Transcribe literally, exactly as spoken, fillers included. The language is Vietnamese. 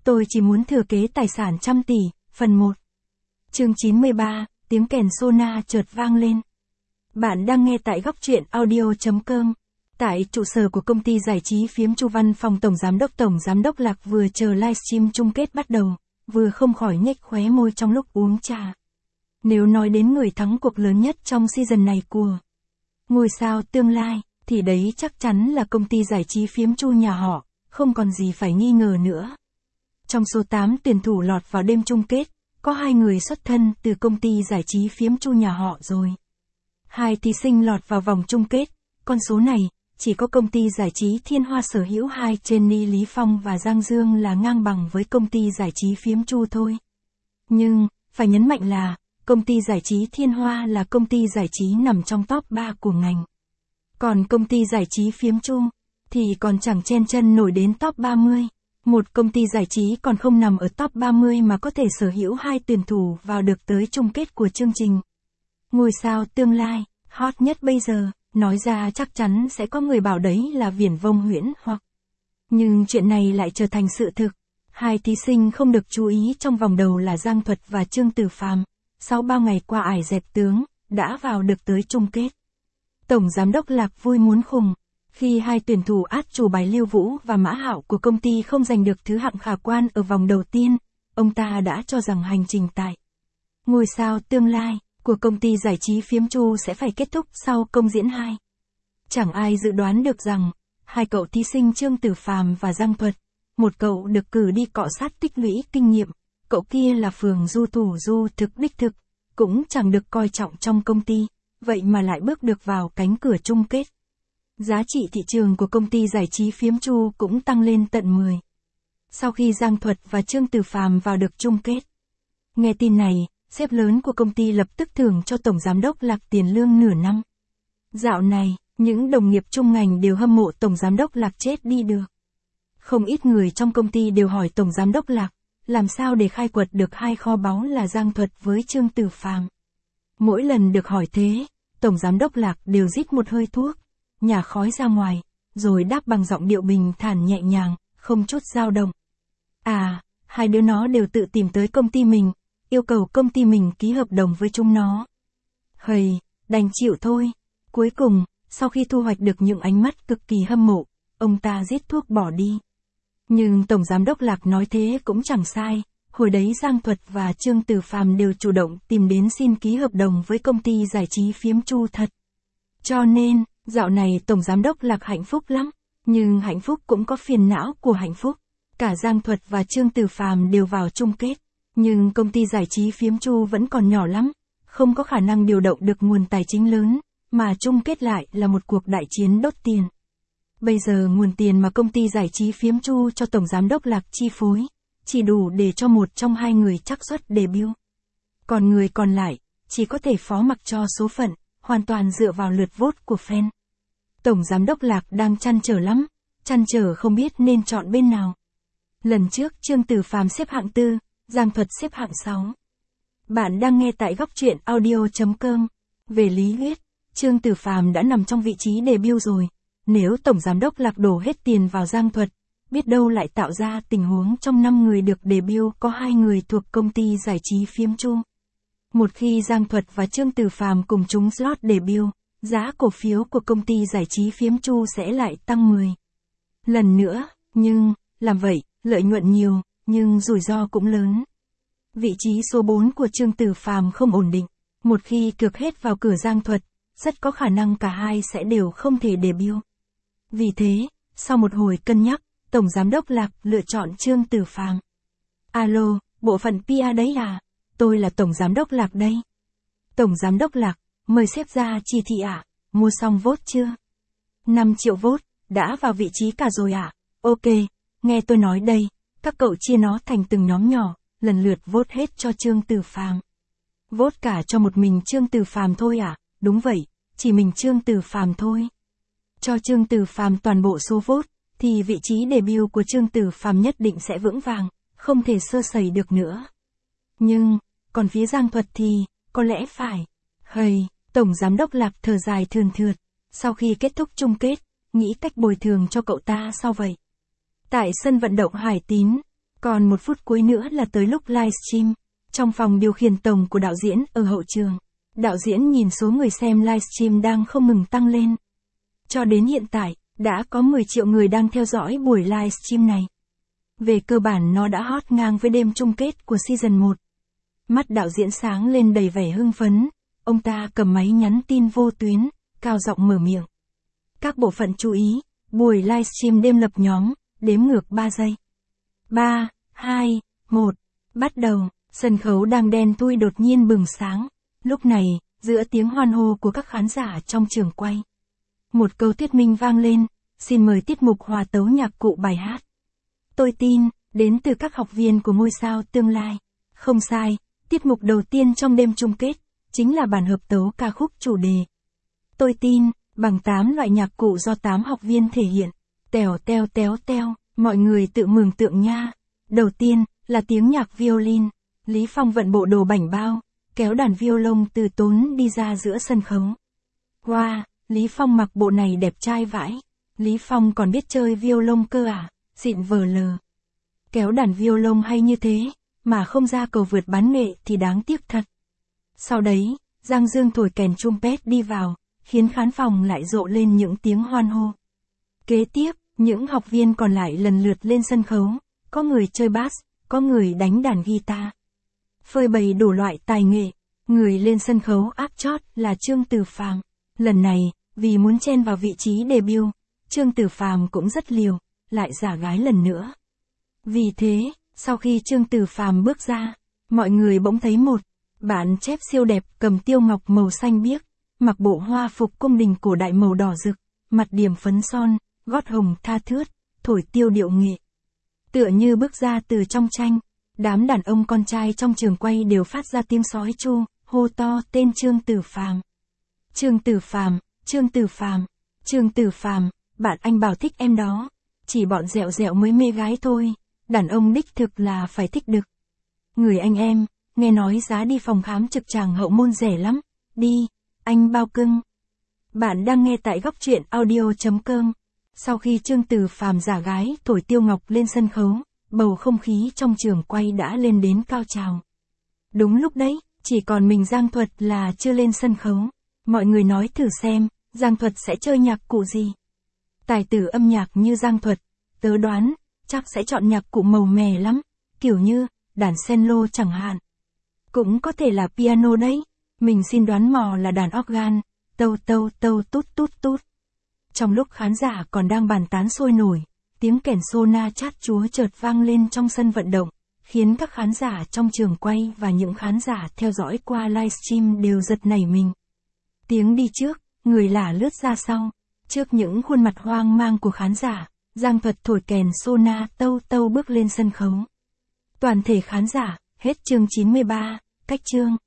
Tôi chỉ muốn thừa kế tài sản trăm tỷ, phần một. Chương chín mươi ba, tiếng kèn Sona chợt vang lên. Bạn đang nghe tại góc truyện audio chấm com. Tại trụ sở của công ty giải trí Phiếm Chu, văn phòng tổng giám đốc Tổng giám đốc Lạc vừa chờ livestream chung kết bắt đầu, vừa không khỏi nhếch khóe môi trong lúc uống trà. Nếu nói đến người thắng cuộc lớn nhất trong season này của ngôi sao tương lai, thì đấy chắc chắn là công ty giải trí Phiếm Chu nhà họ, không còn gì phải nghi ngờ nữa. Trong số tám tuyển thủ lọt vào đêm chung kết, có hai người xuất thân từ công ty giải trí Phiếm Chu nhà họ rồi. Hai thí sinh lọt vào vòng chung kết, con số này, chỉ có công ty giải trí Thiên Hoa sở hữu hai Jenny Lý Phong và Giang Dương là ngang bằng với công ty giải trí Phiếm Chu thôi. Nhưng, phải nhấn mạnh là, công ty giải trí Thiên Hoa là công ty giải trí nằm trong top ba của ngành. Còn công ty giải trí Phiếm Chu, thì còn chẳng chen chân nổi đến top ba mươi. Một công ty giải trí còn không nằm ở top ba mươi mà có thể sở hữu hai tuyển thủ vào được tới chung kết của chương trình. Ngôi sao tương lai, hot nhất bây giờ, nói ra chắc chắn sẽ có người bảo đấy là viển vông huyễn hoặc. Nhưng chuyện này lại trở thành sự thực. Hai thí sinh không được chú ý trong vòng đầu là Giang Thuật và Trương Tử Phàm, sau bao ngày qua ải dẹp tướng, đã vào được tới chung kết. Tổng giám đốc Lạc vui muốn khùng. Khi hai tuyển thủ át chủ bài Lưu Vũ và Mã Hạo của công ty không giành được thứ hạng khả quan ở vòng đầu tiên, ông ta đã cho rằng hành trình tại ngôi sao tương lai của công ty giải trí Phiếm Chu sẽ phải kết thúc sau công diễn hai. Chẳng ai dự đoán được rằng, hai cậu thí sinh Trương Tử Phàm và Giang Thuật, một cậu được cử đi cọ sát tích lũy kinh nghiệm, cậu kia là phường du thủ du thực đích thực, cũng chẳng được coi trọng trong công ty, vậy mà lại bước được vào cánh cửa chung kết. Giá trị thị trường của công ty giải trí Phiếm Chu cũng tăng lên tận mười. Sau khi Giang Thuật và Trương Tử Phàm vào được chung kết. Nghe tin này, sếp lớn của công ty lập tức thưởng cho Tổng giám đốc Lạc tiền lương nửa năm. Dạo này, những đồng nghiệp chung ngành đều hâm mộ Tổng giám đốc Lạc chết đi được. Không ít người trong công ty đều hỏi Tổng giám đốc Lạc, làm sao để khai quật được hai kho báu là Giang Thuật với Trương Tử Phàm. Mỗi lần được hỏi thế, Tổng giám đốc Lạc đều rít một hơi thuốc, nhả khói ra ngoài, rồi đáp bằng giọng điệu bình thản nhẹ nhàng, không chút dao động. À, hai đứa nó đều tự tìm tới công ty mình, yêu cầu công ty mình ký hợp đồng với chúng nó. Hầy, đành chịu thôi. Cuối cùng, sau khi thu hoạch được những ánh mắt cực kỳ hâm mộ, ông ta rít thuốc bỏ đi. Nhưng Tổng giám đốc Lạc nói thế cũng chẳng sai, hồi đấy Giang Thuật và Trương Tử Phàm đều chủ động tìm đến xin ký hợp đồng với công ty giải trí Phiếm Chu thật. Cho nên, dạo này Tổng giám đốc Lạc hạnh phúc lắm, nhưng hạnh phúc cũng có phiền não của hạnh phúc. Cả Giang Thuật và Trương Tử Phàm đều vào chung kết, nhưng công ty giải trí Phiếm Chu vẫn còn nhỏ lắm, không có khả năng điều động được nguồn tài chính lớn, mà chung kết lại là một cuộc đại chiến đốt tiền. Bây giờ nguồn tiền mà công ty giải trí Phiếm Chu cho Tổng giám đốc Lạc chi phối, chỉ đủ để cho một trong hai người trắc suất debut. Còn người còn lại, chỉ có thể phó mặc cho số phận, hoàn toàn dựa vào lượt vote của fan. Tổng giám đốc Lạc đang trăn trở lắm, trăn trở không biết nên chọn bên nào. Lần trước Trương Tử Phàm xếp hạng tư, Giang Thuật xếp hạng sáu. Bạn đang nghe tại góc truyện audio chấm com. Về lý thuyết, Trương Tử Phàm đã nằm trong vị trí debut rồi. Nếu Tổng giám đốc Lạc đổ hết tiền vào Giang Thuật, biết đâu lại tạo ra tình huống trong năm người được debut có hai người thuộc công ty giải trí Phiếm Chu. Một khi Giang Thuật và Trương Tử Phàm cùng trúng slot debut, giá cổ phiếu của công ty giải trí Phiếm Chu sẽ lại tăng mười lần nữa, nhưng, làm vậy, lợi nhuận nhiều, nhưng rủi ro cũng lớn. Vị trí số bốn của Trương Tử Phàm không ổn định, một khi cược hết vào cửa Giang Thuật, rất có khả năng cả hai sẽ đều không thể debut. Vì thế, sau một hồi cân nhắc, Tổng giám đốc Lạc lựa chọn Trương Tử Phàm. Alo, bộ phận pê e đấy à? Tôi là Tổng giám đốc Lạc đây. Tổng giám đốc Lạc, mời sếp ra chỉ thị ạ, à? Mua xong vote chưa? năm triệu vote, đã vào vị trí cả rồi ạ. À? Ok, nghe tôi nói đây, các cậu chia nó thành từng nhóm nhỏ, lần lượt vote hết cho Trương Tử Phàm. Vote cả cho một mình Trương Tử Phàm thôi à? Đúng vậy, chỉ mình Trương Tử Phàm thôi. Cho Trương Tử Phàm toàn bộ số vote, thì vị trí debut của Trương Tử Phàm nhất định sẽ vững vàng, không thể sơ sẩy được nữa. Nhưng, còn phía Giang Thuật thì, có lẽ phải. Hầy, Tổng giám đốc Lạc thở dài thườn thượt, sau khi kết thúc chung kết, nghĩ cách bồi thường cho cậu ta sao vậy? Tại sân vận động Hải Tín, Còn một phút cuối nữa là tới lúc livestream. Trong phòng điều khiển tổng của đạo diễn ở hậu trường, đạo diễn nhìn số người xem livestream đang không ngừng tăng lên. Cho đến hiện tại, đã có mười triệu người đang theo dõi buổi livestream này. Về cơ bản nó đã hot ngang với đêm chung kết của season một. Mắt đạo diễn sáng lên đầy vẻ hưng phấn, ông ta cầm máy nhắn tin vô tuyến, cao giọng mở miệng. Các bộ phận chú ý, buổi livestream đêm lập nhóm, đếm ngược ba giây. ba, hai, một, bắt đầu, sân khấu đang đen thui đột nhiên bừng sáng. Lúc này, giữa tiếng hoan hô của các khán giả trong trường quay, một câu thuyết minh vang lên, xin mời tiết mục hòa tấu nhạc cụ bài hát. Tôi tin, đến từ các học viên của ngôi sao tương lai. Không sai, tiết mục đầu tiên trong đêm chung kết, chính là bản hợp tấu ca khúc chủ đề. Tôi tin, bằng tám loại nhạc cụ do tám học viên thể hiện. Tèo teo téo teo, mọi người tự mường tượng nha. Đầu tiên, là tiếng nhạc violin. Lý Phong vận bộ đồ bảnh bao, kéo đàn violon từ tốn đi ra giữa sân khấu. Wow, Lý Phong mặc bộ này đẹp trai vãi. Lý Phong còn biết chơi violon cơ à, xịn vờ lờ. Kéo đàn violon hay như thế, mà không ra cầu vượt bán nghệ thì đáng tiếc thật. Sau đấy, Giang Dương thổi kèn trumpet đi vào, khiến khán phòng lại rộ lên những tiếng hoan hô. Kế tiếp, những học viên còn lại lần lượt lên sân khấu, có người chơi bass, có người đánh đàn guitar. Phơi bày đủ loại tài nghệ, người lên sân khấu áp chót là Trương Tử Phàm. Lần này, vì muốn chen vào vị trí debut, Trương Tử Phàm cũng rất liều, lại giả gái lần nữa. Vì thế, sau khi Trương Tử Phàm bước ra, mọi người bỗng thấy một bạn chép siêu đẹp cầm tiêu ngọc màu xanh biếc, mặc bộ hoa phục cung đình cổ đại màu đỏ rực, mặt điểm phấn son, gót hồng tha thướt, thổi tiêu điệu nghệ. Tựa như bước ra từ trong tranh, đám đàn ông con trai trong trường quay đều phát ra tiếng sói chu, hô to tên Trương Tử Phàm. Trương Tử Phàm, Trương Tử Phàm, Trương Tử Phàm, bạn anh bảo thích em đó, chỉ bọn dẹo dẹo mới mê gái thôi, đàn ông đích thực là phải thích đực. Người anh em, nghe nói giá đi phòng khám trực tràng hậu môn rẻ lắm, đi, anh bao cưng. Bạn đang nghe tại góc truyện audio chấm com. Sau khi Trương Tử Phàm giả gái thổi tiêu ngọc lên sân khấu, bầu không khí trong trường quay đã lên đến cao trào. Đúng lúc đấy, chỉ còn mình Giang Thuật là chưa lên sân khấu. Mọi người nói thử xem, Giang Thuật sẽ chơi nhạc cụ gì? Tài tử âm nhạc như Giang Thuật, tớ đoán, chắc sẽ chọn nhạc cụ màu mè lắm, kiểu như, đàn cello chẳng hạn. Cũng có thể là piano đấy, mình xin đoán mò là đàn organ, tâu tâu tâu tút tút tút. Trong lúc khán giả còn đang bàn tán sôi nổi, tiếng kèn sona chát chúa chợt vang lên trong sân vận động, khiến các khán giả trong trường quay và những khán giả theo dõi qua livestream đều giật nảy mình. Tiếng đi trước, người lả lướt ra sau, trước những khuôn mặt hoang mang của khán giả, Giang Thuật thổi kèn sona tâu tâu bước lên sân khấu. Toàn thể khán giả, hết chương chín mươi ba, cách chương.